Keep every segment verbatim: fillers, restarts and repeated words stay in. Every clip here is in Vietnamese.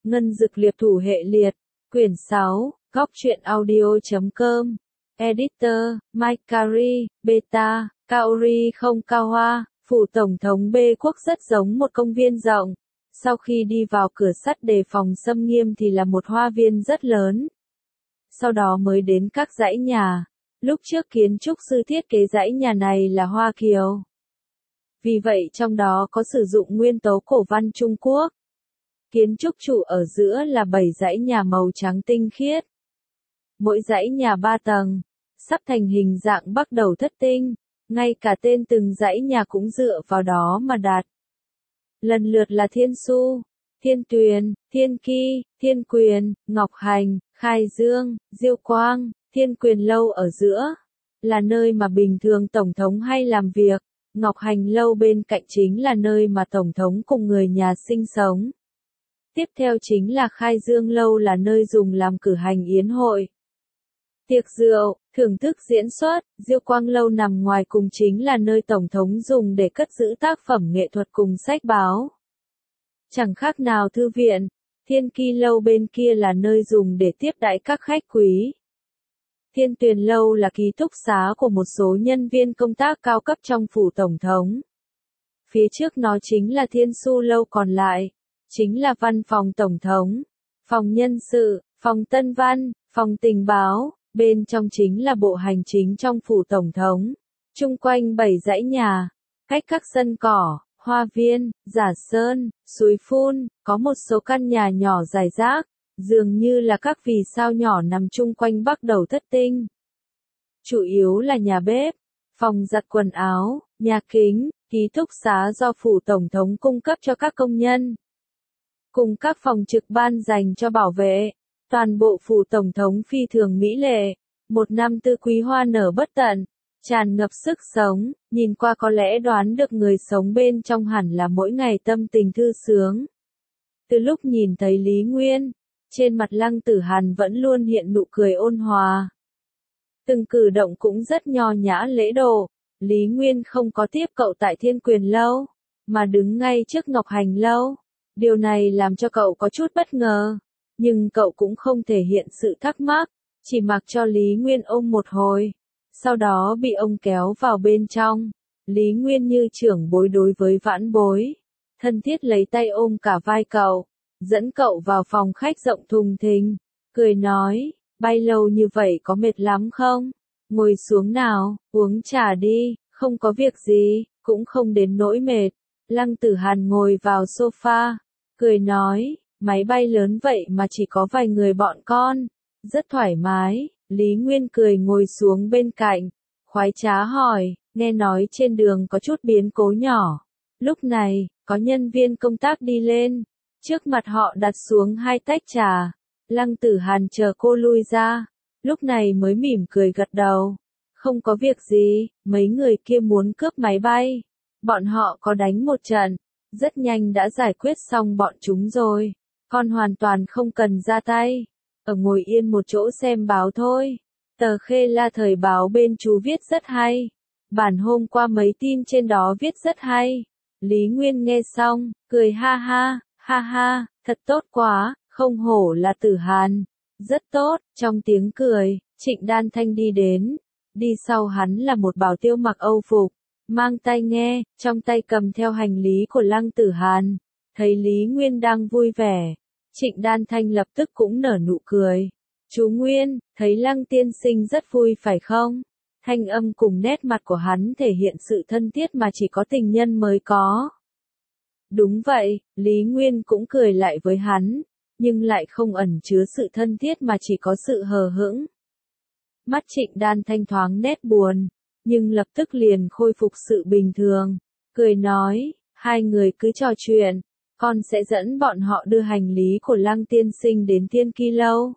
Ngân Dực Liệp Thủ Hệ Liệt, Quyển sáu, góc truyện audio chấm com, Editor, Mike Carey, Beta, Kaori không cao hoa, phủ tổng thống B quốc rất giống một công viên rộng. Sau khi đi vào cửa sắt đề phòng xâm nghiêm thì là một hoa viên rất lớn. Sau đó mới đến các dãy nhà. Lúc trước kiến trúc sư thiết kế dãy nhà này là Hoa Kiều. Vì vậy trong đó có sử dụng nguyên tố cổ văn Trung Quốc. Kiến trúc trụ ở giữa là bảy dãy nhà màu trắng tinh khiết. Mỗi dãy nhà ba tầng, sắp thành hình dạng bắc đầu thất tinh, ngay cả tên từng dãy nhà cũng dựa vào đó mà đặt. Lần lượt là Thiên Su, Thiên Tuyền, Thiên Ki, Thiên Quyền, Ngọc Hành, Khai Dương, Diêu Quang, Thiên Quyền Lâu ở giữa, là nơi mà bình thường Tổng thống hay làm việc. Ngọc Hành Lâu bên cạnh chính là nơi mà Tổng thống cùng người nhà sinh sống. Tiếp theo chính là Khai Dương Lâu là nơi dùng làm cử hành yến hội, tiệc rượu, thưởng thức diễn xuất. Diêu Quang Lâu nằm ngoài cùng chính là nơi Tổng thống dùng để cất giữ tác phẩm nghệ thuật cùng sách báo. Chẳng khác nào thư viện. Thiên Ki Lâu bên kia là nơi dùng để tiếp đãi các khách quý. Thiên Tuyền Lâu là ký túc xá của một số nhân viên công tác cao cấp trong phủ Tổng thống. Phía trước nó chính là Thiên Su Lâu, còn lại chính là văn phòng Tổng thống, phòng nhân sự, phòng tân văn, phòng tình báo, bên trong chính là bộ hành chính trong phủ Tổng thống. Chung quanh bảy dãy nhà, cách các sân cỏ, hoa viên, giả sơn, suối phun, có một số căn nhà nhỏ rải rác, dường như là các vì sao nhỏ nằm chung quanh bắc đầu thất tinh. Chủ yếu là nhà bếp, phòng giặt quần áo, nhà kính, ký túc xá do phủ Tổng thống cung cấp cho các công nhân, cùng các phòng trực ban dành cho bảo vệ. Toàn bộ phủ Tổng thống phi thường mỹ lệ, một năm tư quý hoa nở bất tận, tràn ngập sức sống, nhìn qua có lẽ đoán được người sống bên trong hẳn là mỗi ngày tâm tình thư sướng. Từ lúc nhìn thấy Lý Nguyên, trên mặt Lăng Tử Hàn vẫn luôn hiện nụ cười ôn hòa. Từng cử động cũng rất nho nhã lễ độ. Lý Nguyên không có tiếp cậu tại Thiên Quyền Lâu, mà đứng ngay trước Ngọc Hành Lâu. Điều này làm cho cậu có chút bất ngờ, nhưng cậu cũng không thể hiện sự thắc mắc, chỉ mặc cho Lý Nguyên ôm một hồi, sau đó bị ông kéo vào bên trong. Lý Nguyên như trưởng bối đối với vãn bối, thân thiết lấy tay ôm cả vai cậu, dẫn cậu vào phòng khách rộng thùng thình, cười nói, bay lâu như vậy có mệt lắm không? Ngồi xuống nào, uống trà đi, không có việc gì, cũng không đến nỗi mệt. Lăng Tử Hàn ngồi vào sofa, cười nói, máy bay lớn vậy mà chỉ có vài người bọn con, rất thoải mái. Lý Nguyên cười ngồi xuống bên cạnh, khoái trá hỏi, nghe nói trên đường có chút biến cố nhỏ. Lúc này, có nhân viên công tác đi lên, trước mặt họ đặt xuống hai tách trà. Lăng Tử Hàn chờ cô lui ra, lúc này mới mỉm cười gật đầu. Không có việc gì, mấy người kia muốn cướp máy bay. Bọn họ có đánh một trận, rất nhanh đã giải quyết xong bọn chúng rồi. Con hoàn toàn không cần ra tay, ở ngồi yên một chỗ xem báo thôi. Tờ Khê La thời báo bên chú viết rất hay. Bản hôm qua mấy tin trên đó viết rất hay. Lý Nguyên nghe xong, cười ha ha, ha ha, thật tốt quá, không hổ là Tử Hàn. Rất tốt. Trong tiếng cười, Trịnh Đan Thanh đi đến. Đi sau hắn là một bảo tiêu mặc Âu phục, mang tai nghe, trong tay cầm theo hành lý của Lăng Tử Hàn. Thấy Lý Nguyên đang vui vẻ, Trịnh Đan Thanh lập tức cũng nở nụ cười. Chú Nguyên, thấy Lăng tiên sinh rất vui phải không? Thanh âm cùng nét mặt của hắn thể hiện sự thân thiết mà chỉ có tình nhân mới có. Đúng vậy, Lý Nguyên cũng cười lại với hắn, nhưng lại không ẩn chứa sự thân thiết mà chỉ có sự hờ hững. Mắt Trịnh Đan Thanh thoáng nét buồn, nhưng lập tức liền khôi phục sự bình thường, cười nói, hai người cứ trò chuyện, con sẽ dẫn bọn họ đưa hành lý của Lăng tiên sinh đến Thiên Ki Lâu.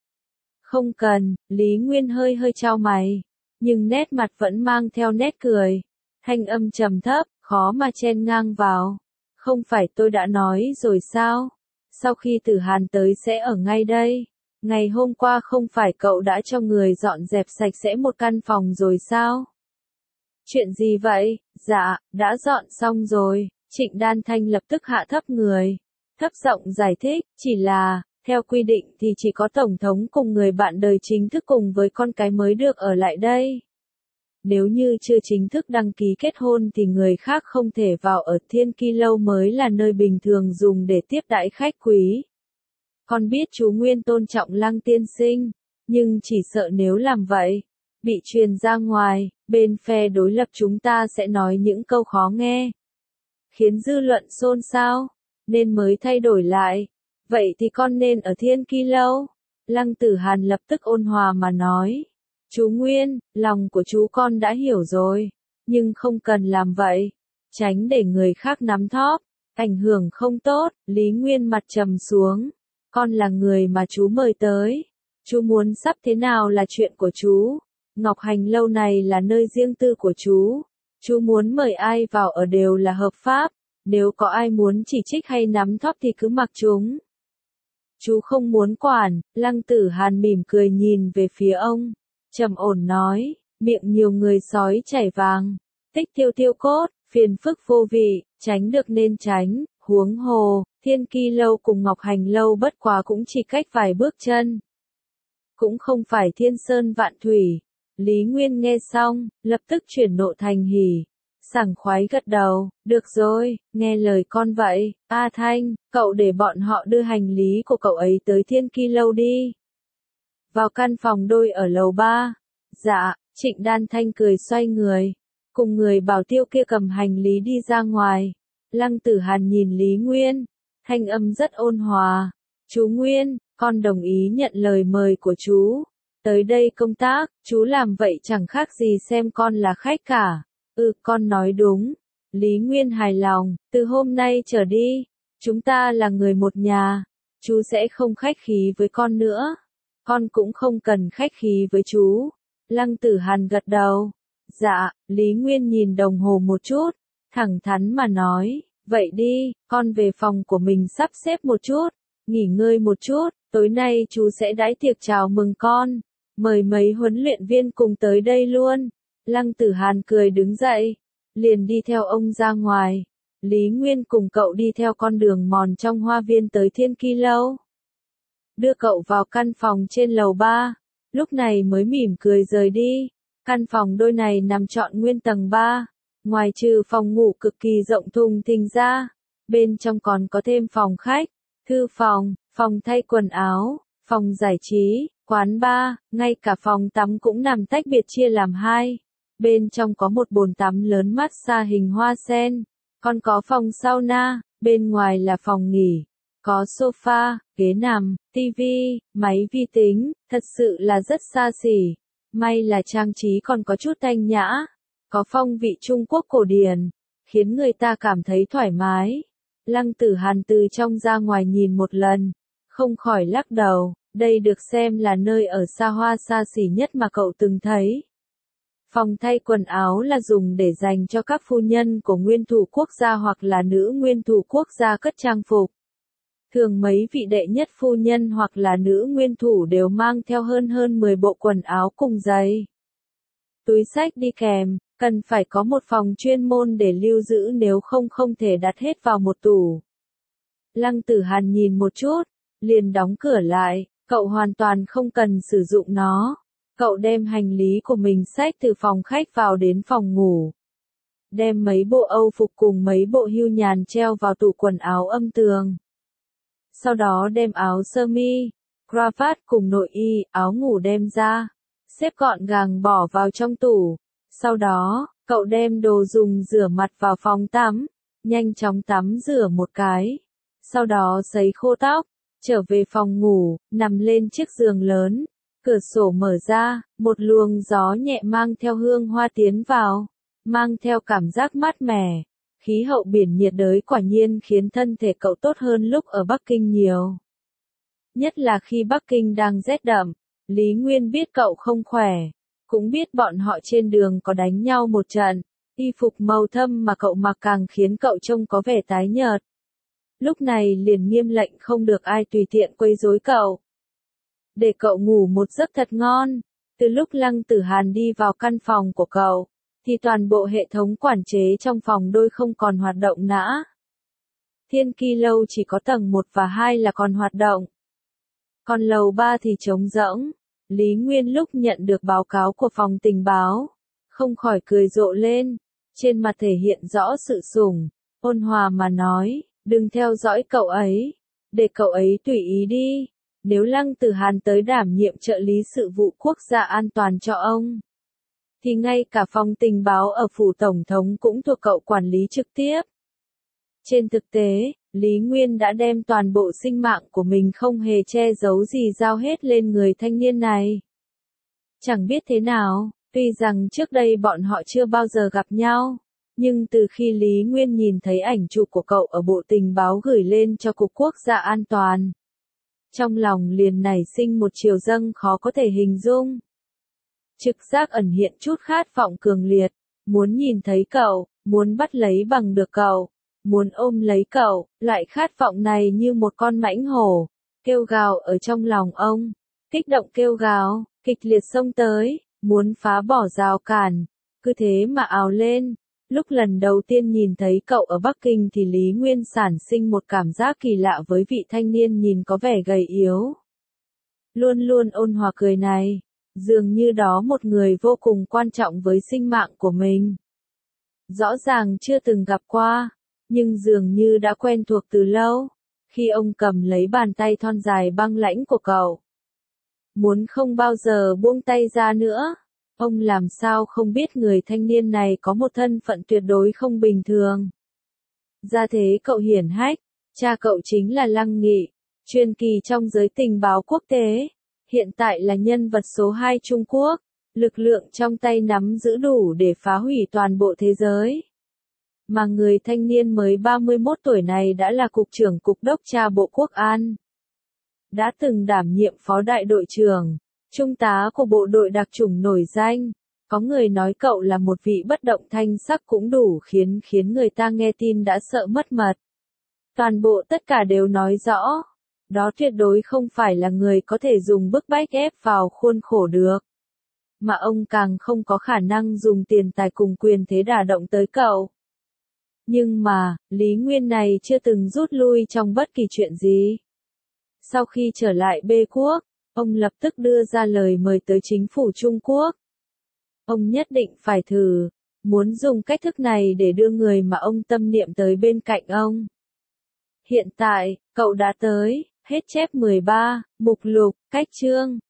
Không cần. Lý Nguyên hơi hơi chau mày, nhưng nét mặt vẫn mang theo nét cười, thanh âm trầm thấp, khó mà chen ngang vào. Không phải tôi đã nói rồi sao? Sau khi Tử Hàn tới sẽ ở ngay đây. Ngày hôm qua không phải cậu đã cho người dọn dẹp sạch sẽ một căn phòng rồi sao? Chuyện gì vậy? Dạ, đã dọn xong rồi. Trịnh Đan Thanh lập tức hạ thấp người. thấp giọng giải thích, chỉ là, theo quy định thì chỉ có Tổng thống cùng người bạn đời chính thức cùng với con cái mới được ở lại đây. Nếu như chưa chính thức đăng ký kết hôn thì người khác không thể vào ở. Thiên Ki Lâu mới là nơi bình thường dùng để tiếp đãi khách quý. Con biết chú Nguyên tôn trọng Lăng tiên sinh, nhưng chỉ sợ nếu làm vậy, bị truyền ra ngoài, bên phe đối lập chúng ta sẽ nói những câu khó nghe, khiến dư luận xôn xao, nên mới thay đổi lại. Vậy thì con nên ở Thiên Ki Lâu. Lăng Tử Hàn lập tức ôn hòa mà nói. Chú Nguyên, lòng của chú con đã hiểu rồi, nhưng không cần làm vậy, tránh để người khác nắm thóp, ảnh hưởng không tốt. Lý Nguyên mặt trầm xuống, con là người mà chú mời tới, chú muốn sắp thế nào là chuyện của chú, Ngọc Hành Lâu này là nơi riêng tư của chú, chú muốn mời ai vào ở đều là hợp pháp, nếu có ai muốn chỉ trích hay nắm thóp thì cứ mặc chúng. Chú không muốn quản. Lăng Tử Hàn mỉm cười nhìn về phía ông, trầm ổn nói, miệng nhiều người sói chảy vàng, tích tiêu tiêu cốt, phiền phức vô vị, tránh được nên tránh, huống hồ, Thiên Ki Lâu cùng Ngọc Hành Lâu bất quá cũng chỉ cách vài bước chân. Cũng không phải thiên sơn vạn thủy. Lý Nguyên nghe xong, lập tức chuyển nộ thành hỉ, sảng khoái gật đầu, được rồi, nghe lời con vậy. A Thanh, cậu để bọn họ đưa hành lý của cậu ấy tới Thiên Ki Lâu đi. Vào căn phòng đôi ở lầu ba. Dạ, Trịnh Đan Thanh cười xoay người, cùng người bảo tiêu kia cầm hành lý đi ra ngoài. Lăng Tử Hàn nhìn Lý Nguyên, thanh âm rất ôn hòa. Chú Nguyên, con đồng ý nhận lời mời của chú. Tới đây công tác, chú làm vậy chẳng khác gì xem con là khách cả. Ừ, con nói đúng. Lý Nguyên hài lòng, từ hôm nay trở đi, chúng ta là người một nhà, chú sẽ không khách khí với con nữa. Con cũng không cần khách khí với chú. Lăng Tử Hàn gật đầu. Dạ, Lý Nguyên nhìn đồng hồ một chút, thẳng thắn mà nói, vậy đi, con về phòng của mình sắp xếp một chút, nghỉ ngơi một chút, tối nay chú sẽ đãi tiệc chào mừng con, mời mấy huấn luyện viên cùng tới đây luôn. Lăng Tử Hàn cười đứng dậy, liền đi theo ông ra ngoài. Lý Nguyên cùng cậu đi theo con đường mòn trong hoa viên tới Thiên Ki Lâu. Đưa cậu vào căn phòng trên lầu ba, lúc này mới mỉm cười rời đi. Căn phòng đôi này nằm trọn nguyên tầng ba, ngoài trừ phòng ngủ cực kỳ rộng thùng thình ra, bên trong còn có thêm phòng khách, thư phòng, phòng thay quần áo, phòng giải trí, quán bar, ngay cả phòng tắm cũng nằm tách biệt chia làm hai. Bên trong có một bồn tắm lớn massage hình hoa sen, còn có phòng sauna, bên ngoài là phòng nghỉ, có sofa, ghế nằm, tivi, máy vi tính, thật sự là rất xa xỉ. May là trang trí còn có chút thanh nhã, có phong vị Trung Quốc cổ điển, khiến người ta cảm thấy thoải mái. Lăng Tử Hàn từ trong ra ngoài nhìn một lần, không khỏi lắc đầu, đây được xem là nơi ở xa hoa xa xỉ nhất mà cậu từng thấy. Phòng thay quần áo là dùng để dành cho các phu nhân của nguyên thủ quốc gia hoặc là nữ nguyên thủ quốc gia cất trang phục. Thường mấy vị đệ nhất phu nhân hoặc là nữ nguyên thủ đều mang theo hơn hơn mười bộ quần áo cùng giày. Túi xách đi kèm, cần phải có một phòng chuyên môn để lưu giữ, nếu không không thể đặt hết vào một tủ. Lăng Tử Hàn nhìn một chút, liền đóng cửa lại, cậu hoàn toàn không cần sử dụng nó. Cậu đem hành lý của mình xách từ phòng khách vào đến phòng ngủ. Đem mấy bộ Âu phục cùng mấy bộ hưu nhàn treo vào tủ quần áo âm tường. Sau đó đem áo sơ mi, cravat cùng nội y, áo ngủ đem ra, xếp gọn gàng bỏ vào trong tủ. Sau đó, cậu đem đồ dùng rửa mặt vào phòng tắm, nhanh chóng tắm rửa một cái. Sau đó sấy khô tóc, trở về phòng ngủ, nằm lên chiếc giường lớn. Cửa sổ mở ra, một luồng gió nhẹ mang theo hương hoa tiến vào, mang theo cảm giác mát mẻ. Khí hậu biển nhiệt đới quả nhiên khiến thân thể cậu tốt hơn lúc ở Bắc Kinh nhiều. Nhất là khi Bắc Kinh đang rét đậm, Lý Nguyên biết cậu không khỏe, cũng biết bọn họ trên đường có đánh nhau một trận, y phục màu thâm mà cậu mặc càng khiến cậu trông có vẻ tái nhợt. Lúc này liền nghiêm lệnh không được ai tùy tiện quấy rối cậu. Để cậu ngủ một giấc thật ngon. Từ lúc Lăng Tử Hàn đi vào căn phòng của cậu, thì toàn bộ hệ thống quản chế trong phòng đôi không còn hoạt động nữa. Thiên Ki lâu chỉ có tầng một và hai là còn hoạt động. Còn lầu ba thì trống rỗng. Lý Nguyên lúc nhận được báo cáo của phòng tình báo, không khỏi cười rộ lên, trên mặt thể hiện rõ sự sủng, ôn hòa mà nói, đừng theo dõi cậu ấy, để cậu ấy tùy ý đi, nếu Lăng Tử Hàn tới đảm nhiệm trợ lý sự vụ quốc gia an toàn cho ông, thì ngay cả phòng tình báo ở phủ tổng thống cũng thuộc cậu quản lý trực tiếp. Trên thực tế, Lý Nguyên đã đem toàn bộ sinh mạng của mình không hề che giấu gì giao hết lên người thanh niên này. Chẳng biết thế nào, tuy rằng trước đây bọn họ chưa bao giờ gặp nhau, nhưng từ khi Lý Nguyên nhìn thấy ảnh chụp của cậu ở bộ tình báo gửi lên cho Cục Quốc gia An toàn, trong lòng liền nảy sinh một triều dâng khó có thể hình dung. Trực giác ẩn hiện chút khát vọng cường liệt, muốn nhìn thấy cậu, muốn bắt lấy bằng được cậu, muốn ôm lấy cậu, loại khát vọng này như một con mãnh hổ, kêu gào ở trong lòng ông, kích động kêu gào, kịch liệt xông tới, muốn phá bỏ rào cản, cứ thế mà ào lên. Lúc lần đầu tiên nhìn thấy cậu ở Bắc Kinh thì Lý Nguyên sản sinh một cảm giác kỳ lạ với vị thanh niên nhìn có vẻ gầy yếu, luôn luôn ôn hòa cười này, dường như đó một người vô cùng quan trọng với sinh mạng của mình. Rõ ràng chưa từng gặp qua, nhưng dường như đã quen thuộc từ lâu, khi ông cầm lấy bàn tay thon dài băng lãnh của cậu, muốn không bao giờ buông tay ra nữa. Ông làm sao không biết người thanh niên này có một thân phận tuyệt đối không bình thường. Gia thế cậu hiển hách, cha cậu chính là Lăng Nghị, truyền kỳ trong giới tình báo quốc tế, hiện tại là nhân vật số hai Trung Quốc, lực lượng trong tay nắm giữ đủ để phá hủy toàn bộ thế giới. Mà người thanh niên mới ba mươi mốt tuổi này đã là cục trưởng cục đốc tra Bộ Quốc an. Đã từng đảm nhiệm phó đại đội trưởng, trung tá của bộ đội đặc chủng nổi danh, có người nói cậu là một vị bất động thanh sắc cũng đủ khiến khiến người ta nghe tin đã sợ mất mật. Toàn bộ tất cả đều nói rõ, đó tuyệt đối không phải là người có thể dùng bức bách ép vào khuôn khổ được. Mà ông càng không có khả năng dùng tiền tài cùng quyền thế đả động tới cậu. Nhưng mà, Lý Nguyên này chưa từng rút lui trong bất kỳ chuyện gì. Sau khi trở lại B quốc, ông lập tức đưa ra lời mời tới chính phủ Trung Quốc. Ông nhất định phải thử, muốn dùng cách thức này để đưa người mà ông tâm niệm tới bên cạnh ông. Hiện tại, cậu đã tới, hết chép mười ba, mục lục, cách chương.